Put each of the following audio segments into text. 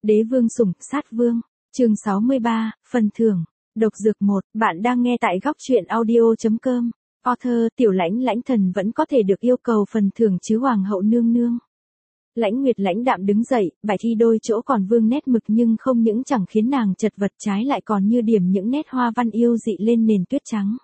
Đế vương sủng, sát vương. Chương 63, phần thưởng. Độc dược 1, bạn đang nghe tại góc truyện audio.com. Author, tiểu lãnh lãnh thần vẫn có thể được yêu cầu phần thưởng chứ hoàng hậu nương nương. Lãnh Nguyệt lãnh đạm đứng dậy, bài thi đôi chỗ còn vương nét mực nhưng không những chẳng khiến nàng chật vật trái lại còn như điểm những nét hoa văn yêu dị lên nền tuyết trắng.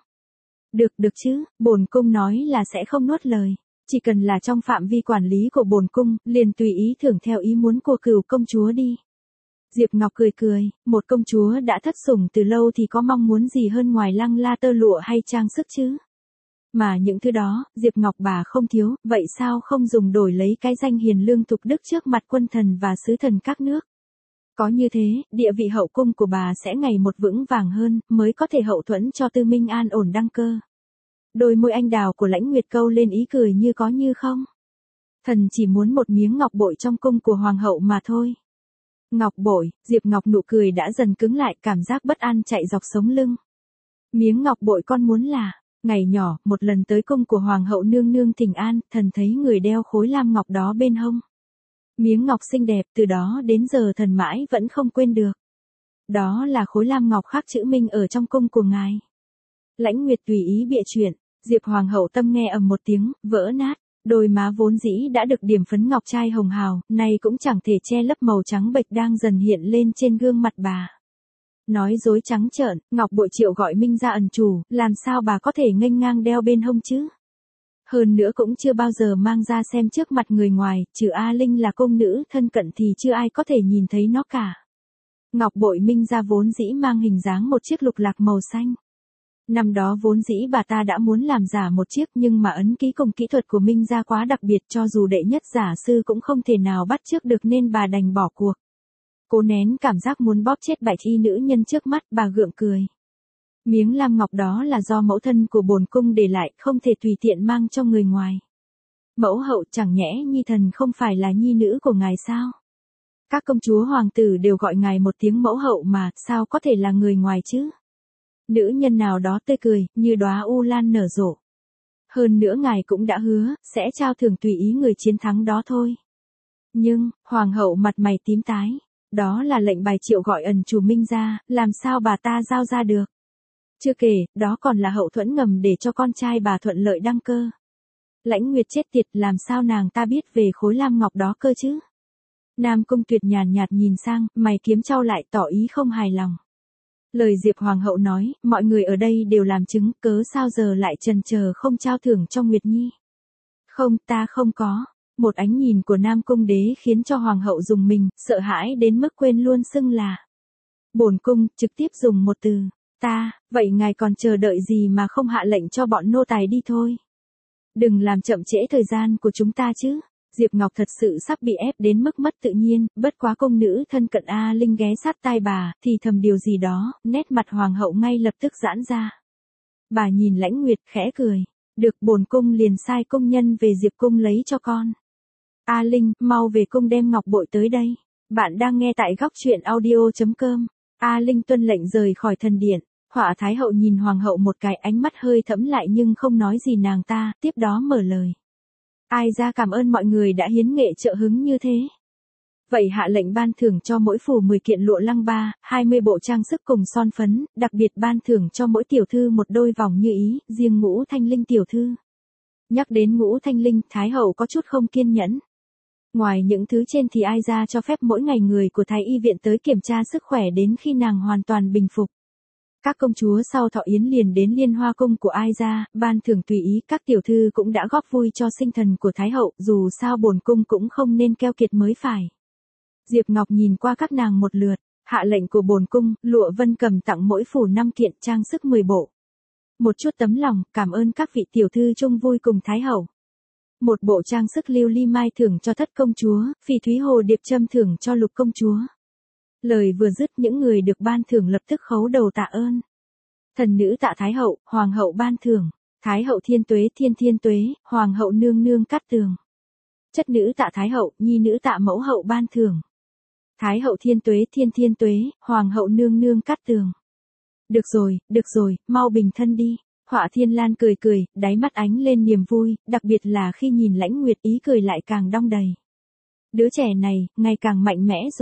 Được chứ, bổn cung nói là sẽ không nuốt lời. Chỉ cần là trong phạm vi quản lý của bổn cung, liền tùy ý thưởng theo ý muốn của Cửu công chúa đi. Diệp Ngọc cười, một công chúa đã thất sủng từ lâu thì có mong muốn gì hơn ngoài lăng la tơ lụa hay trang sức chứ? Mà những thứ đó, Diệp Ngọc bà không thiếu, vậy sao không dùng đổi lấy cái danh hiền lương thục đức trước mặt quân thần và sứ thần các nước? Có như thế, địa vị hậu cung của bà sẽ ngày một vững vàng hơn, mới có thể hậu thuẫn cho Tư Minh an ổn đăng cơ. Đôi môi anh đào của Lãnh Nguyệt câu lên ý cười như có như không. Thần chỉ muốn một miếng ngọc bội trong cung của hoàng hậu mà thôi. Ngọc bội, Diệp Ngọc nụ cười đã dần cứng lại, cảm giác bất an chạy dọc sống lưng. Miếng ngọc bội con muốn là, ngày nhỏ, một lần tới cung của hoàng hậu nương nương thỉnh an, thần thấy người đeo khối lam ngọc đó bên hông. Miếng ngọc xinh đẹp, từ đó đến giờ thần mãi vẫn không quên được. Đó là khối lam ngọc khắc chữ Minh ở trong cung của ngài. Lãnh Nguyệt tùy ý bịa chuyện, Diệp hoàng hậu tâm nghe ầm một tiếng, vỡ nát. Đôi má vốn dĩ đã được điểm phấn ngọc trai hồng hào, nay cũng chẳng thể che lấp màu trắng bệch đang dần hiện lên trên gương mặt bà. Nói dối trắng trợn, ngọc bội Triệu gọi Minh ra ẩn chủ, làm sao bà có thể nghênh ngang đeo bên hông chứ? Hơn nữa cũng chưa bao giờ mang ra xem trước mặt người ngoài, trừ A Linh là cung nữ thân cận thì chưa ai có thể nhìn thấy nó cả. Ngọc bội Minh ra vốn dĩ mang hình dáng một chiếc lục lạc màu xanh. Năm đó vốn dĩ bà ta đã muốn làm giả một chiếc nhưng mà ấn ký cùng kỹ thuật của Minh gia quá đặc biệt, cho dù đệ nhất giả sư cũng không thể nào bắt chước được nên bà đành bỏ cuộc. Cố nén cảm giác muốn bóp chết bạch y nữ nhân trước mắt, bà gượng cười. Miếng lam ngọc đó là do mẫu thân của bổn cung để lại, không thể tùy tiện mang cho người ngoài. Mẫu hậu, chẳng nhẽ nhi thần không phải là nhi nữ của ngài sao? Các công chúa hoàng tử đều gọi ngài một tiếng mẫu hậu mà, sao có thể là người ngoài chứ? Nữ nhân nào đó tươi cười, như đóa u lan nở rộ. Hơn nữa ngài cũng đã hứa, sẽ trao thưởng tùy ý người chiến thắng đó thôi. Nhưng, hoàng hậu mặt mày tím tái, đó là lệnh bài Triệu gọi ẩn chủ Minh ra, làm sao bà ta giao ra được? Chưa kể, đó còn là hậu thuẫn ngầm để cho con trai bà thuận lợi đăng cơ. Lãnh Nguyệt chết tiệt, làm sao nàng ta biết về khối lam ngọc đó cơ chứ? Nam Cung Tuyệt nhàn nhạt nhìn sang, mày kiếm chau lại tỏ ý không hài lòng. Lời Diệp Hoàng hậu nói, mọi người ở đây đều làm chứng, cớ sao giờ lại chần chờ không trao thưởng cho Nguyệt Nhi. Không, ta không có. Một ánh nhìn của Nam Cung Đế khiến cho Hoàng hậu rùng mình, sợ hãi đến mức quên luôn xưng là. Bổn cung, trực tiếp dùng một từ, ta, vậy ngài còn chờ đợi gì mà không hạ lệnh cho bọn nô tài đi thôi. Đừng làm chậm trễ thời gian của chúng ta chứ. Diệp Ngọc thật sự sắp bị ép đến mức mất tự nhiên, bất quá công nữ thân cận A Linh ghé sát tai bà, thì thầm điều gì đó, nét mặt hoàng hậu ngay lập tức giãn ra. Bà nhìn Lãnh Nguyệt khẽ cười, được, bổn cung liền sai công nhân về Diệp cung lấy cho con. A Linh, mau về cung đem ngọc bội tới đây. Bạn đang nghe tại góc truyện audio.com. A Linh tuân lệnh rời khỏi thần điện. Họa Thái hậu nhìn hoàng hậu một cái, ánh mắt hơi thẫm lại nhưng không nói gì nàng ta, tiếp đó mở lời. Ai ra cảm ơn mọi người đã hiến nghệ trợ hứng như thế. Vậy hạ lệnh ban thưởng cho mỗi phủ 10 kiện lụa lăng ba, 20 bộ trang sức cùng son phấn, đặc biệt ban thưởng cho mỗi tiểu thư một đôi vòng như ý, riêng Ngũ Thanh Linh tiểu thư. Nhắc đến Ngũ Thanh Linh, Thái hậu có chút không kiên nhẫn. Ngoài những thứ trên thì ai ra cho phép mỗi ngày người của Thái y viện tới kiểm tra sức khỏe đến khi nàng hoàn toàn bình phục. Các công chúa sau thọ yến liền đến Liên Hoa cung của ai ra, ban thưởng tùy ý, các tiểu thư cũng đã góp vui cho sinh thần của Thái hậu, dù sao bổn cung cũng không nên keo kiệt mới phải. Diệp Ngọc nhìn qua các nàng một lượt, hạ lệnh của bổn cung, lụa vân cầm tặng mỗi phủ 5 kiện, trang sức 10 bộ. Một chút tấm lòng, cảm ơn các vị tiểu thư chung vui cùng Thái hậu. Một bộ trang sức lưu ly mai thưởng cho Thất công chúa, Phỉ Thúy hồ điệp trâm thưởng cho Lục công chúa. Lời vừa dứt, những người được ban thưởng lập tức khấu đầu tạ ơn. Thần nữ tạ Thái hậu, hoàng hậu ban thưởng, Thái hậu thiên tuế, hoàng hậu nương nương cát tường. Chất nữ tạ Thái hậu, nhi nữ tạ mẫu hậu ban thưởng. Thái hậu thiên tuế, hoàng hậu nương nương cát tường. Được rồi, mau bình thân đi. Họa Thiên Lan cười, đáy mắt ánh lên niềm vui, đặc biệt là khi nhìn Lãnh Nguyệt, ý cười lại càng đong đầy. Đứa trẻ này, ngày càng mạnh mẽ rồi.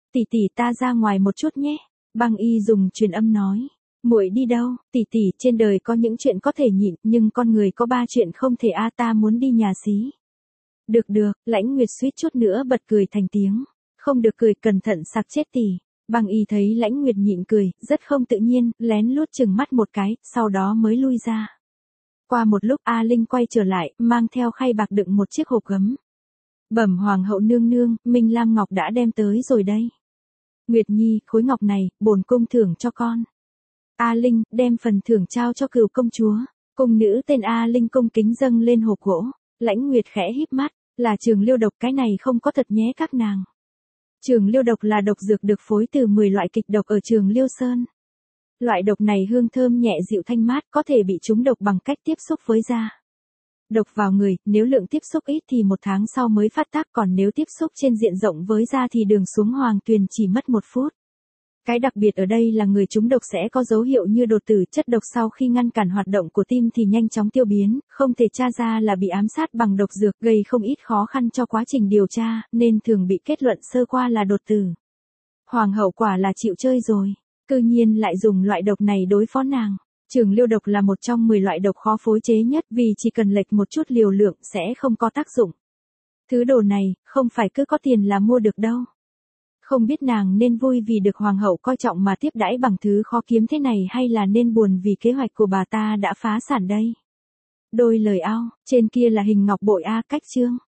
tỷ tỷ ta ra ngoài một chút nhé. Băng Y dùng truyền âm nói. Muội đi đâu? Tỷ tỷ, trên đời có những chuyện có thể nhịn, nhưng con người có 3 chuyện không thể ta muốn đi nhà xí. Được, Lãnh Nguyệt suýt chút nữa bật cười thành tiếng. Không được cười, cẩn thận sặc chết tỷ. Băng Y thấy Lãnh Nguyệt nhịn cười, rất không tự nhiên, lén lút chừng mắt một cái, sau đó mới lui ra. Qua một lúc A Linh quay trở lại, mang theo khay bạc đựng một chiếc hộp gấm. Bẩm hoàng hậu nương nương, Minh Lam Ngọc đã đem tới rồi đây. Nguyệt Nhi, khối ngọc này, bổn cung thưởng cho con. A Linh, đem phần thưởng trao cho Cửu công chúa. Cung nữ tên A Linh cung kính dâng lên hộp gỗ. Lãnh Nguyệt khẽ híp mắt, là trường liêu độc, cái này không có thật nhé các nàng. Trường liêu độc là độc dược được phối từ 10 loại kịch độc ở trường Liêu Sơn. Loại độc này hương thơm nhẹ dịu thanh mát, có thể bị trúng độc bằng cách tiếp xúc với da. Độc vào người, nếu lượng tiếp xúc ít thì 1 tháng sau mới phát tác, còn nếu tiếp xúc trên diện rộng với da thì đường xuống hoàng tuyền chỉ mất 1 phút. Cái đặc biệt ở đây là người trúng độc sẽ có dấu hiệu như đột tử, chất độc sau khi ngăn cản hoạt động của tim thì nhanh chóng tiêu biến, không thể tra ra là bị ám sát bằng độc dược, gây không ít khó khăn cho quá trình điều tra, nên thường bị kết luận sơ qua là đột tử. Hoàng hậu quả là chịu chơi rồi, cư nhiên lại dùng loại độc này đối phó nàng. Trường liêu độc là một trong 10 loại độc khó phối chế nhất, vì chỉ cần lệch một chút liều lượng sẽ không có tác dụng. Thứ đồ này, không phải cứ có tiền là mua được đâu. Không biết nàng nên vui vì được hoàng hậu coi trọng mà tiếp đãi bằng thứ khó kiếm thế này, hay là nên buồn vì kế hoạch của bà ta đã phá sản đây. Đôi lời ao, trên kia là hình ngọc bội cách chương.